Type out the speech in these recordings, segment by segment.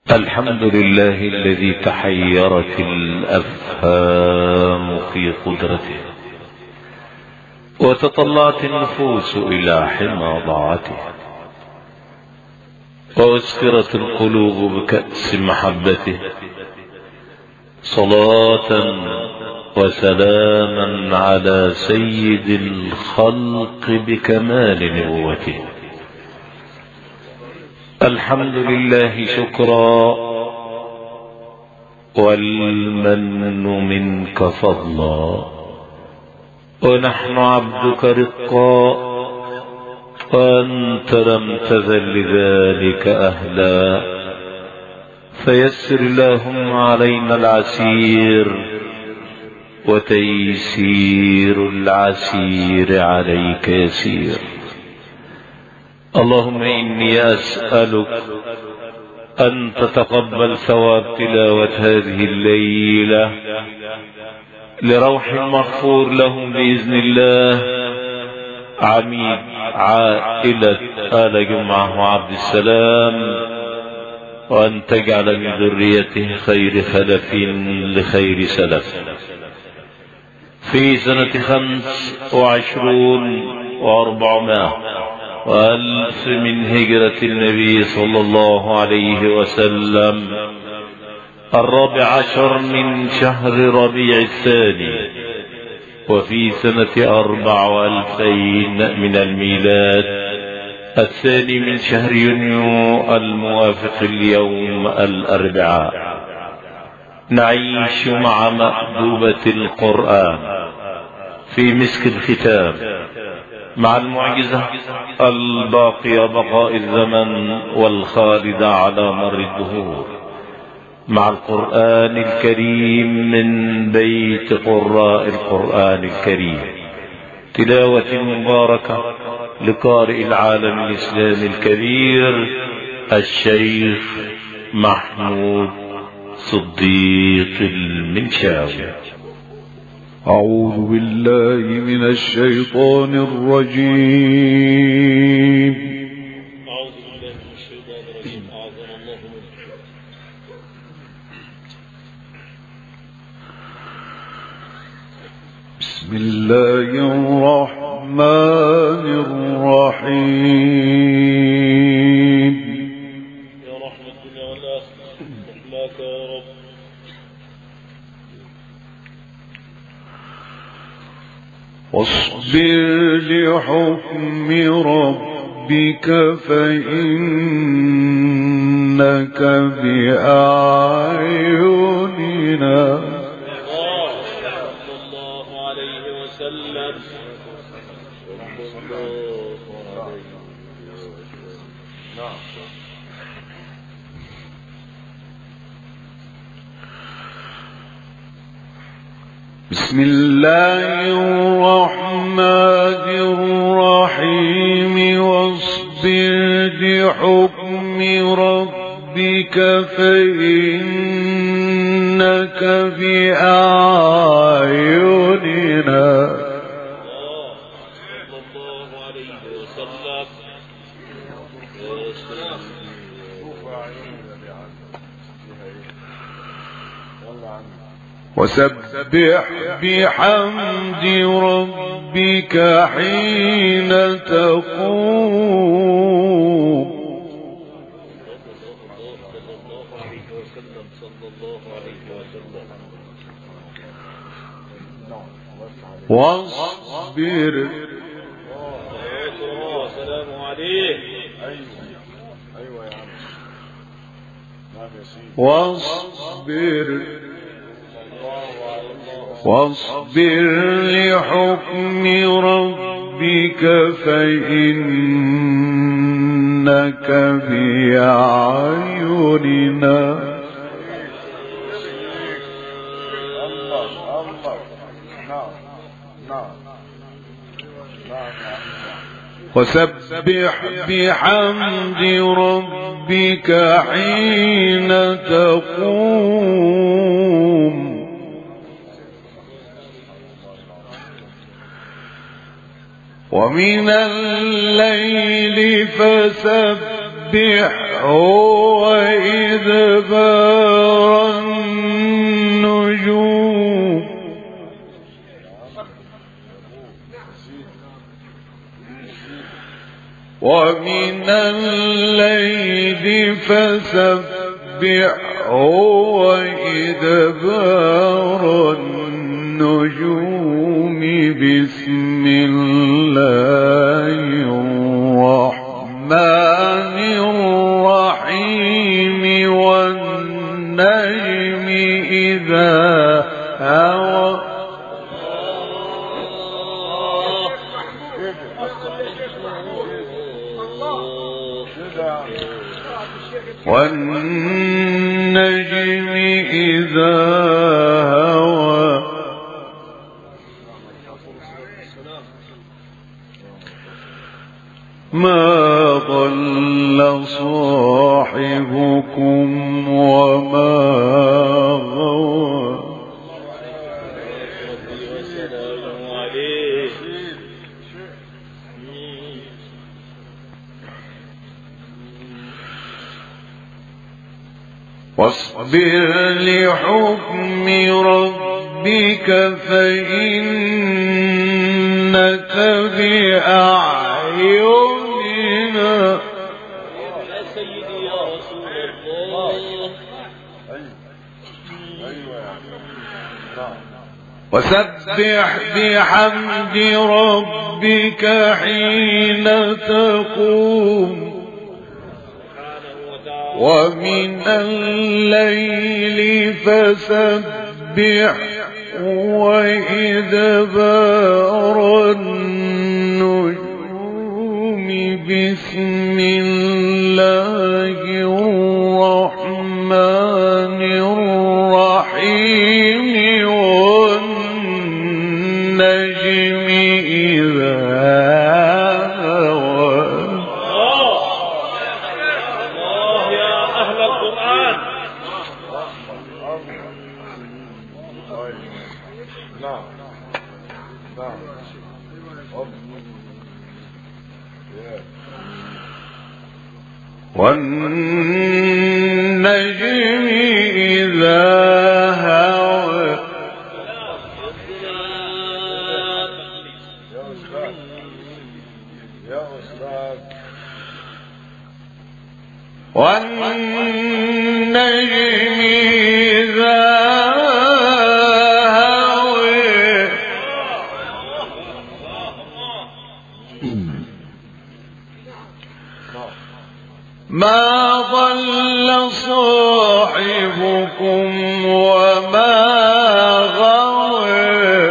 الحمد لله الذي تحيرت الأفهام في قدرته، وتطلعت النفوس إلى حمى ضاعته، وأسكرت القلوب بكأس محبته. صلاة وسلاما على سيد الخلق بكمال نبوته. الحمد لله شكرا، والمن منك فضلا، ونحن عبدك رقا، وأنت لم تزل لذلك أهلا. فيسر اللهم علينا العسير، وتيسير العسير عليك يسير. اللهم إني أسألك أن تتقبل ثواب تلاوة هذه الليلة لروح مغفور لهم بإذن الله عميد عائلة آل جمعة وعبد السلام، وأن تجعل من ذريته خير خلف لخير سلف. في سنة 25 و400 وألف من هجرة النبي صلى الله عليه وسلم، 14 من شهر ربيع الثاني، وفي سنة 2400 من الميلاد، الثاني من شهر يونيو الموافق اليوم الأربعاء، نعيش مع مأدوبة القرآن في مسك الختام، مع المعجزة الباقية بقاء الزمن والخالدة على مر الدهور، مع القرآن الكريم من بيت قراء القرآن الكريم، تلاوة مباركة لقارئ العالم الإسلامي الكبير الشيخ محمود صديق المنشاوي. أعوذ بالله من الشيطان الرجيم. أعوذ بالله من الشيطان الرجيم. أعظم الله منه. بسم الله الرحمن الرحيم. يا رحمة الدنيا والآخرة رحماك يا رب. واصبر لحكم ربك فإنك بأعيننا. صلى الله عليه وسلم. بسم الله الرحمن الرحيم. واصبر لحكم ربك فإنك بأعيننا. صلى الله عليه وسلم. وسبح بحمد ربك حين تقوم. واصبر. السلام عليه. واصبر لحكم ربك فإنك بأعيننا. وسبح بحمد ربك حين تقوم. ومن الليل فسبحه وإدبار النجوم ومن الليل فسبحه وإدبار النجوم بسم الله الرحمن الرحيم والنجم إذا هوى والنجم إذا هوى ما ضل صاحبكم وما غوى واصبر لحكم ربك فإنك بأعيننا يا سيدي يا رسول الله. وسبح بحمد ربك حين تقوم ومن الليل فسبح وإدبار النجوم بسم الله الرحمن الرحيم والنجم إذا والنجم إذا هوى والنجم إذا هوى ما ضل صاحبكم وما غوى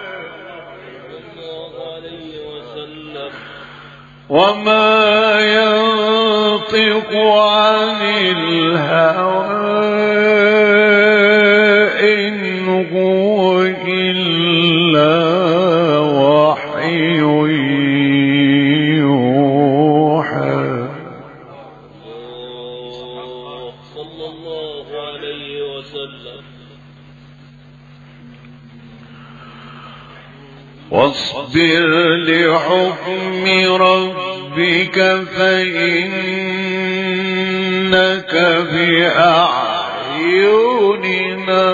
وما ينطق عن الهوى إن هو إلا وحي يوحى صلى الله عليه وسلم. واصبر لحكم ربك فإنك بأعيننا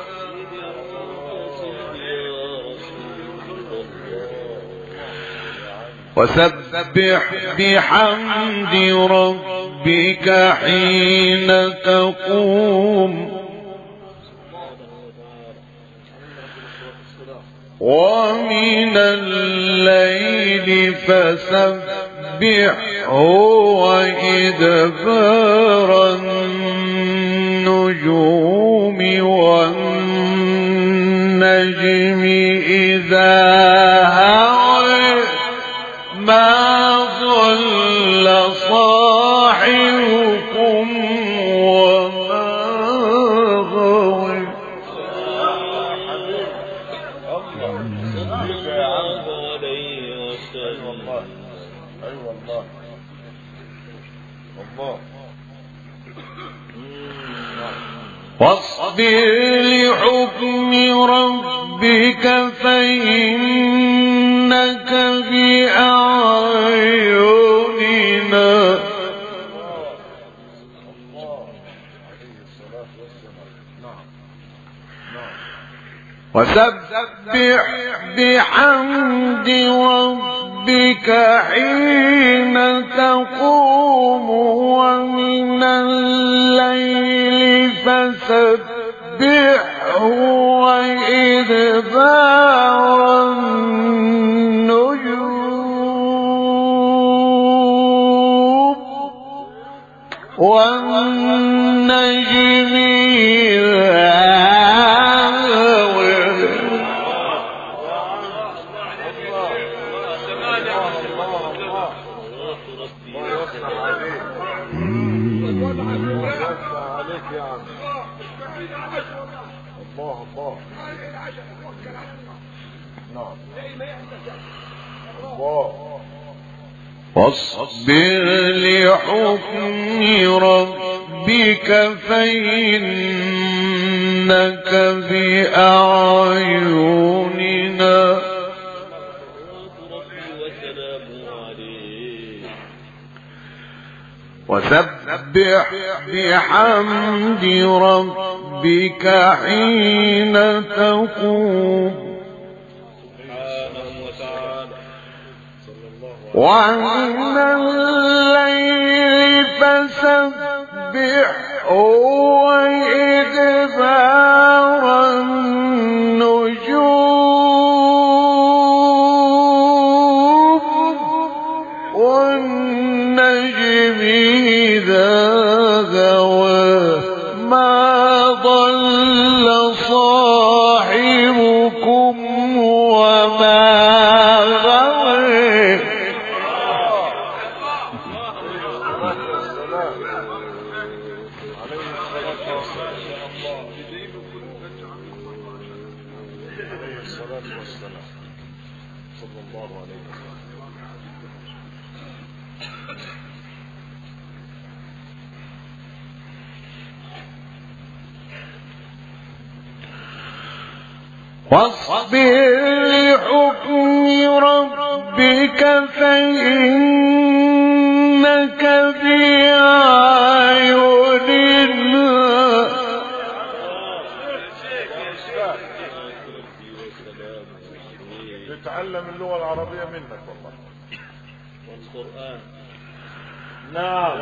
وسبح بحمد ربك حين تقوم ومن الليل فسبحه وإدبار النجوم والنجم إذا هوى ما ضل صاحبكم وما غوى واصبر لحكم ربك فإنك بأعيننا وسبح بحمد ربك حين تقوم ومن الليل فسبحه وإدبار النجوم والنجم واصبر لحكم ربك فإنك بأعيننا وسبح بحمد ربك حين تقوم ومن الليل فسبحه وإدبار النجوم والنجم إذا هوى ما ضل صاحبكم وما غوى واصبر لحكم ربك فإنك بأعيننا تتعلم اللغة العربية منك والله والقرآن. نعم.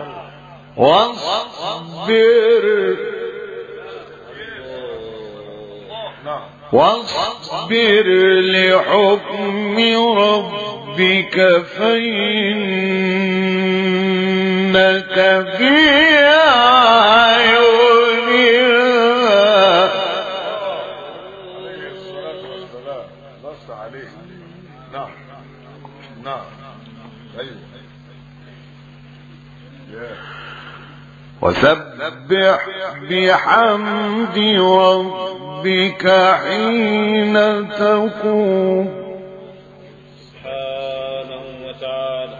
واصبر واصبر لحكم ربك فإنك بأعيننا. عليه الصلاة والسلام نص عليه. نعم نعم أيوه. وسبح بحمد ربك حين تقوم سبحانه وتعالى.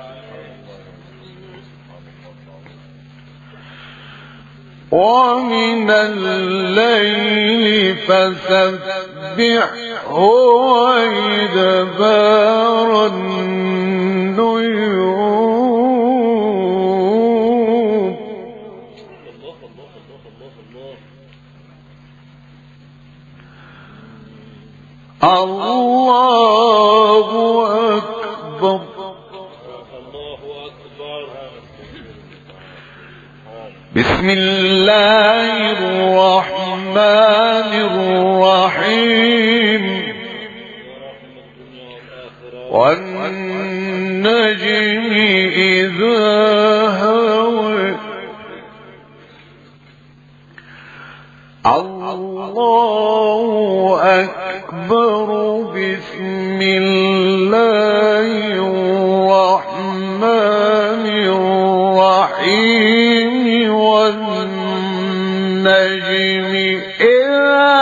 ومن الليل فسبحه وإدبار النجوم. الله أكبر. الله أكبر. بسم الله الرحمن الرحيم. والنجم إذا هوى. الله أكبر. بسم الله الرحمن الرحيم. والنجم إذا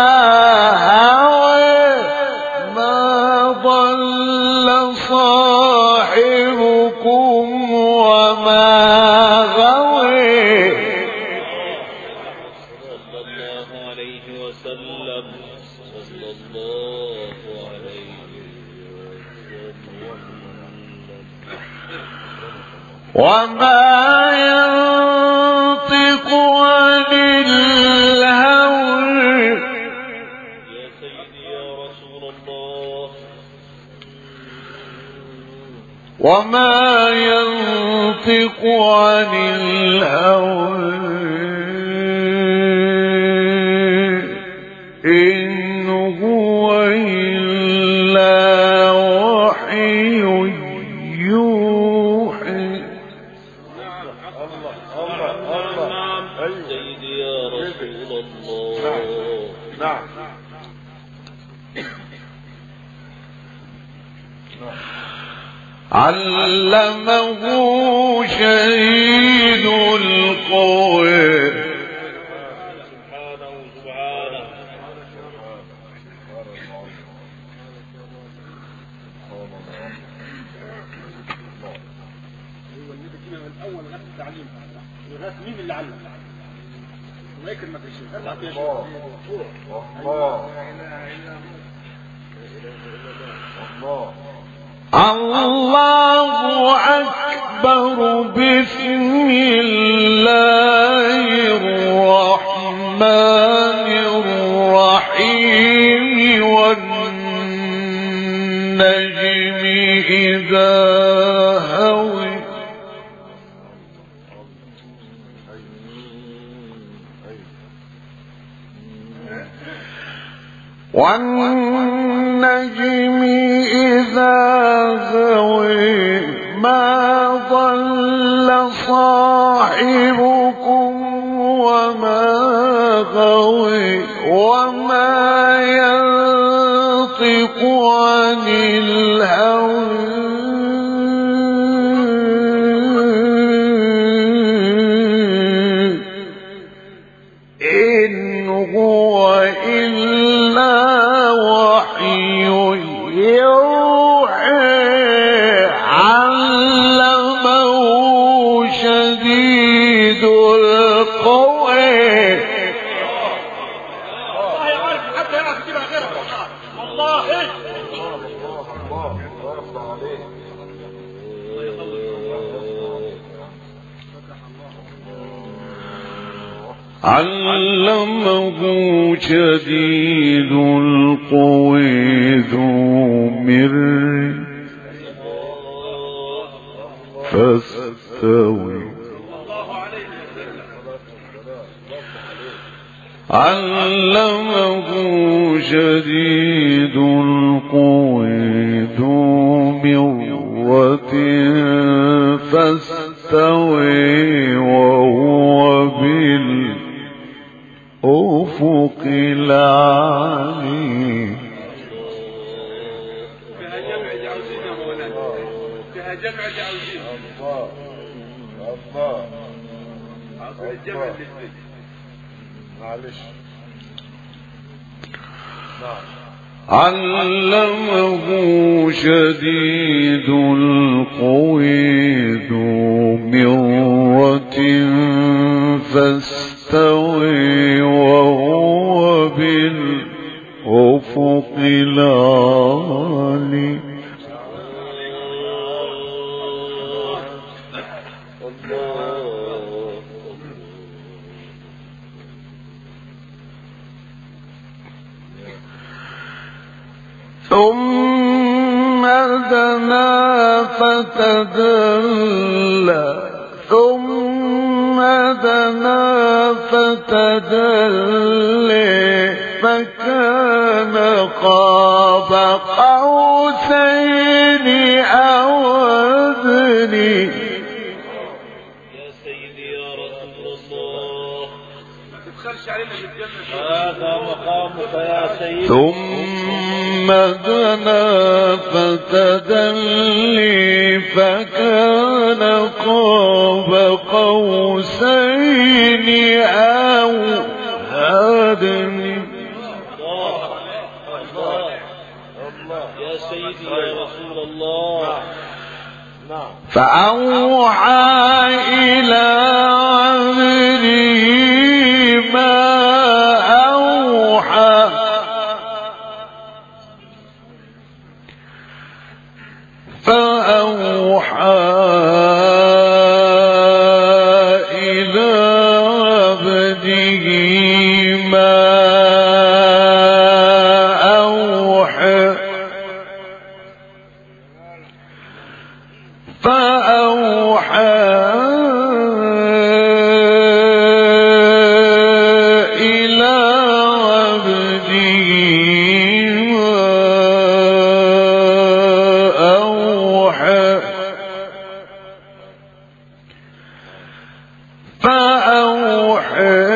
هوى ما ضل صاحبكم وما غوى. صلى الله عليه وسلم. صلى الله عليه وسلم. وما ينطق عن الهوى. يا سيدي وما ينطق عن الهوى إن هو إلا وحي يوحي. سيدي يا رسول الله. نعم. علمه شديد القوى سبحانه. من اول غايه التعليم لغايه مين اللي علم الله يكرمك يا شيخ. الله أكبر. بسم الله الرحمن الرحيم والنجم إذا هوى والنجم إذا هوى ما ضل صاحبكم وما غوى وما ينطق عن الهوى إن هو إلا وحي يوحى. علمه شديد القوى. الله يعرف حتى يعرف كده غيرك والله. علمه شديد القوى ذو مرة فاستوي. علمه شديد القوى ذو مرة فاستوي وهو بالأفق العالي. فيها جمع جعوزين يا مولانا. فيها جمع جعوزين. الله عصر الجمع الاثنين. معلش. نعم. علمه شديد القوى ذو مرة فاستوي وهو بالأفق العالي. ثم دنا فتدلى ثم دنا فتدلى فكان قاب قوسين أو أدنى. يا سيدي يا رسول الله. ما تبخلش علينا بالجنة. هذا مقامك يا سيدي. ثم دنا فتدلي فكان قاب قوسين أو أدنى. يا سيدي يا رسول الله. فأوحى إلى عبده ما أوحى. فأوحى إلى عبده ما أوحى. أوحي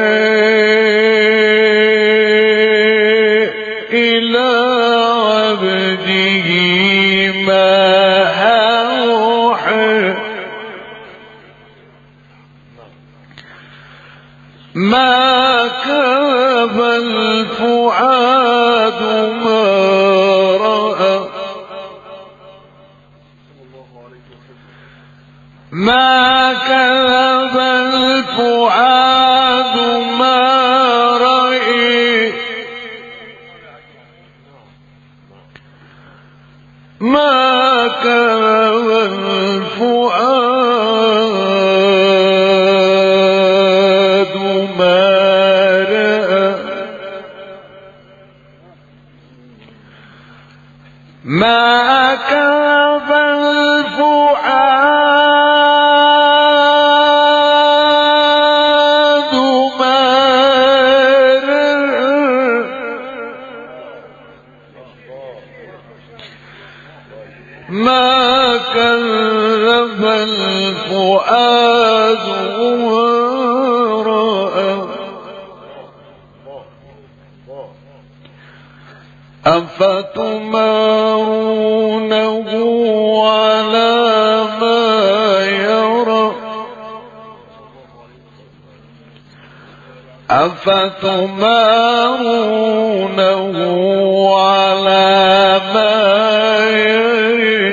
إلى عبده ما أوحي ما كذب الفؤاد ما رأى ما كذب الفؤاد ما رأى ما كذب الفؤاد ما رأى ما كذب الفؤاد ما رأى ما كذب الفؤاد ما رأى أفتمارونه على ما يرى أفتمارونه على ما يرى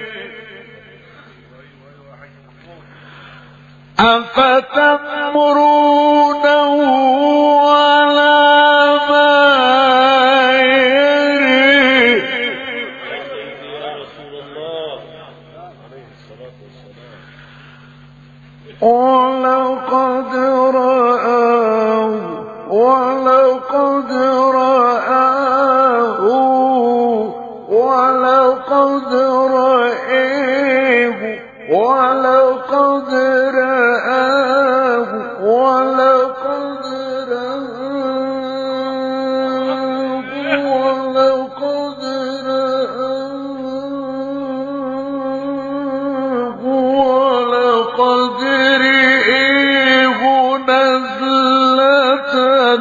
أفتمرونه على ما يرى يا رسول الله عليه الصلاة والسلام. ولقد رآه ولقد رآه ولقد رآه ولقد رآه ولقد رآه ولقد رآه ولقد رآه نزلة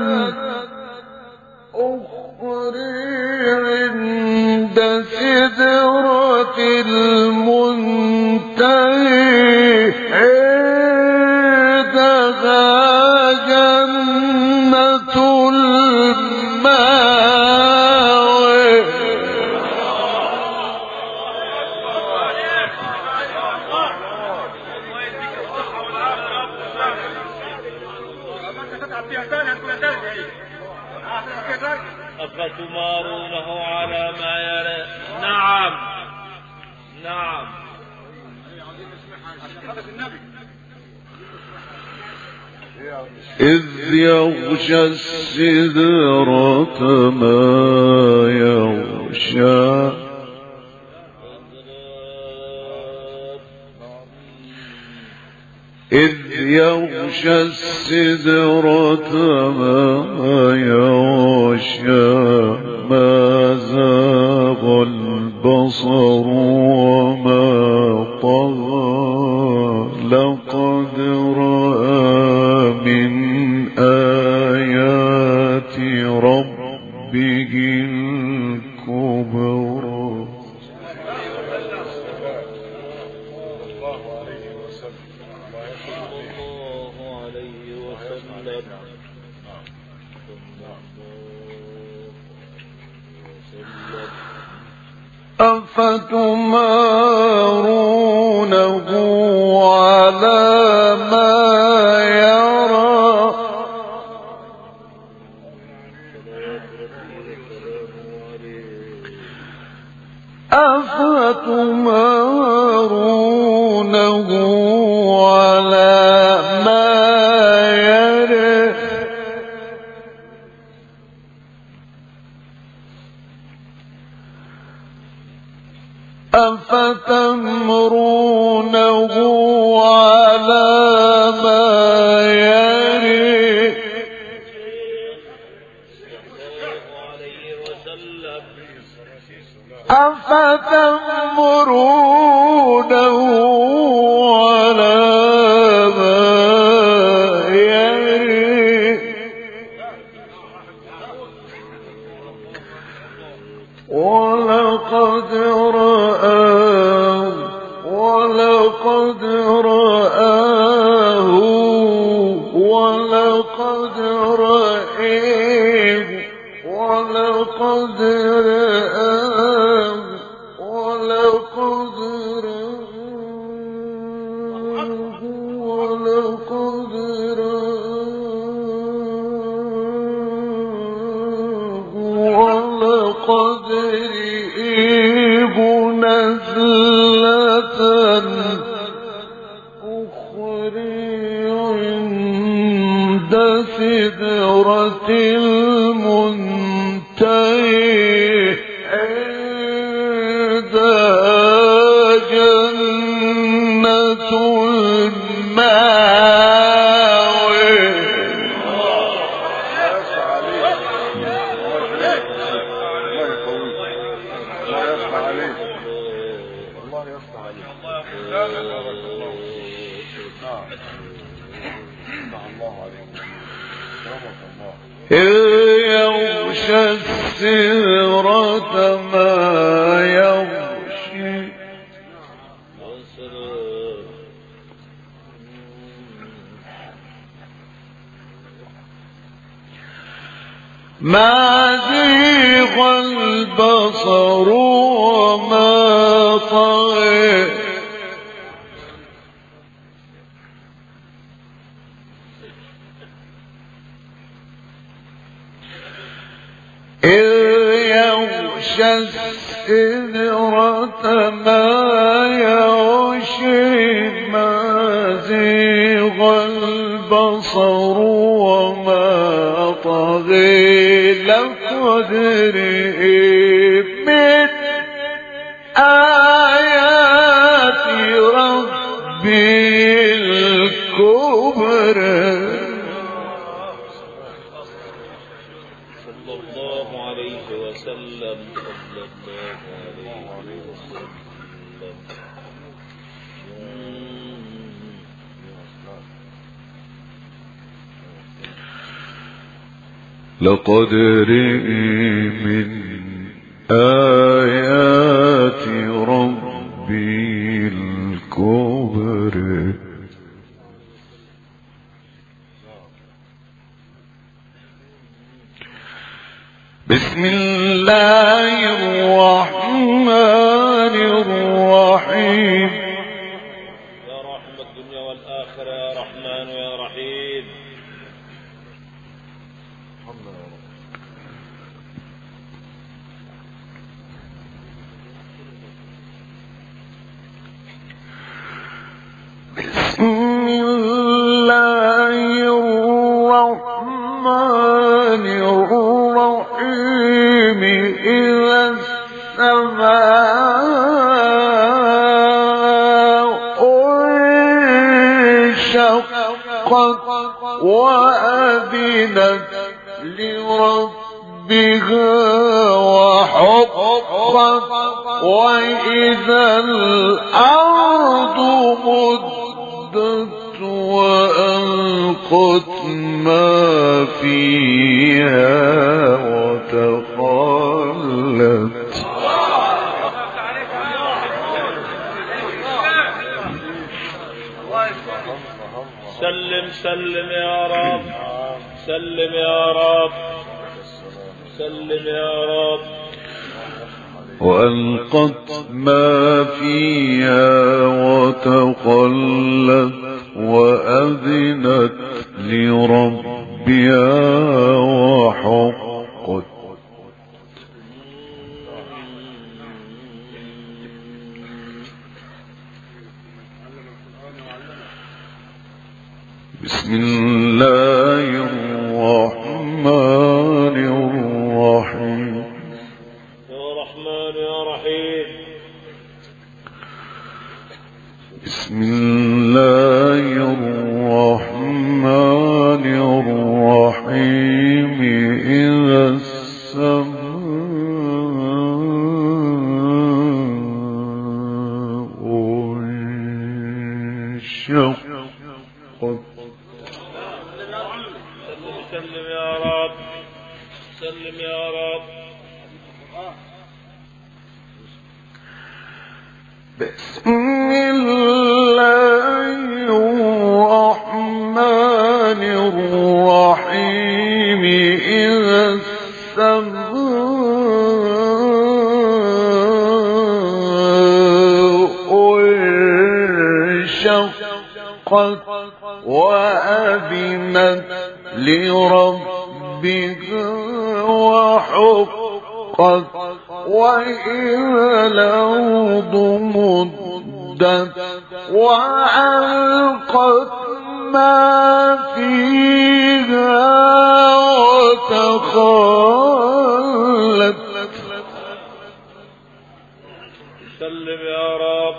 أخرى عند سدرة المنتهى عندها جنة المأوى أفتمارونه على ما يرى. نعم نعم. إذ يغشى السدرة ما يغشى إذ يغشى السدرة ما يغشى ما زاغ البصر وما طغى لقد رأى من آيات ربه الكبرى. أفتمارونه على ما يرى أفتمارونه على ما يرى أفتمرونه على ما يرى أفتمرونه على ما يرى ولقد رآه ولقد رآه ولقد رآه ولقد رآه ولقد رآه نزلة أخرى عند سدرة المنتهى عندها جنة المأوى. يغشى السدرة ما يغشي ما زيغ البصر وما طغى يغشى السدرة ما يغشي ما زيغ البصر وما طغى لقد رأى من آيات ربي الكبرى. لقد رأى من آيات ربي الكبرى. بسم الله الرحمن الرحيم. يا رحمة الدنيا والآخرة يا رحمن يا رحيم. بسم الله الرحمن الرحيم. إذا السماء انشقت وأذنت لربها وحقت وإذا الأرض مدت وألقت ما فيها وتخلت. سلم سلم يا رب سلم يا رب سلم يا رب. وألقت ما فيها وتخلت وأذنت لربها وحقت. بسم الله الرحمن الرحيم. يا رحمن يا رحيم. بسم الله الرحمن الرحيم. إذا السماء انشقت. سلم يا رب سلم يا رب. بسم الله الرحمن الرحيم. الرحيم إذا السماء انشقت وأذنت لربها وحقت وإذا الأرض مدت وألقت ما فيها وتخلت. سلم يا رب،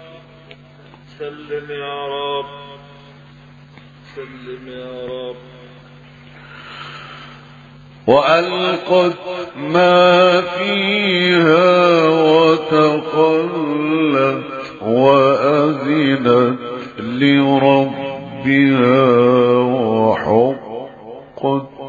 سلم يا رب، سلم يا رب. وألقت ما فيها وتخلت وأذنت لربها وحقت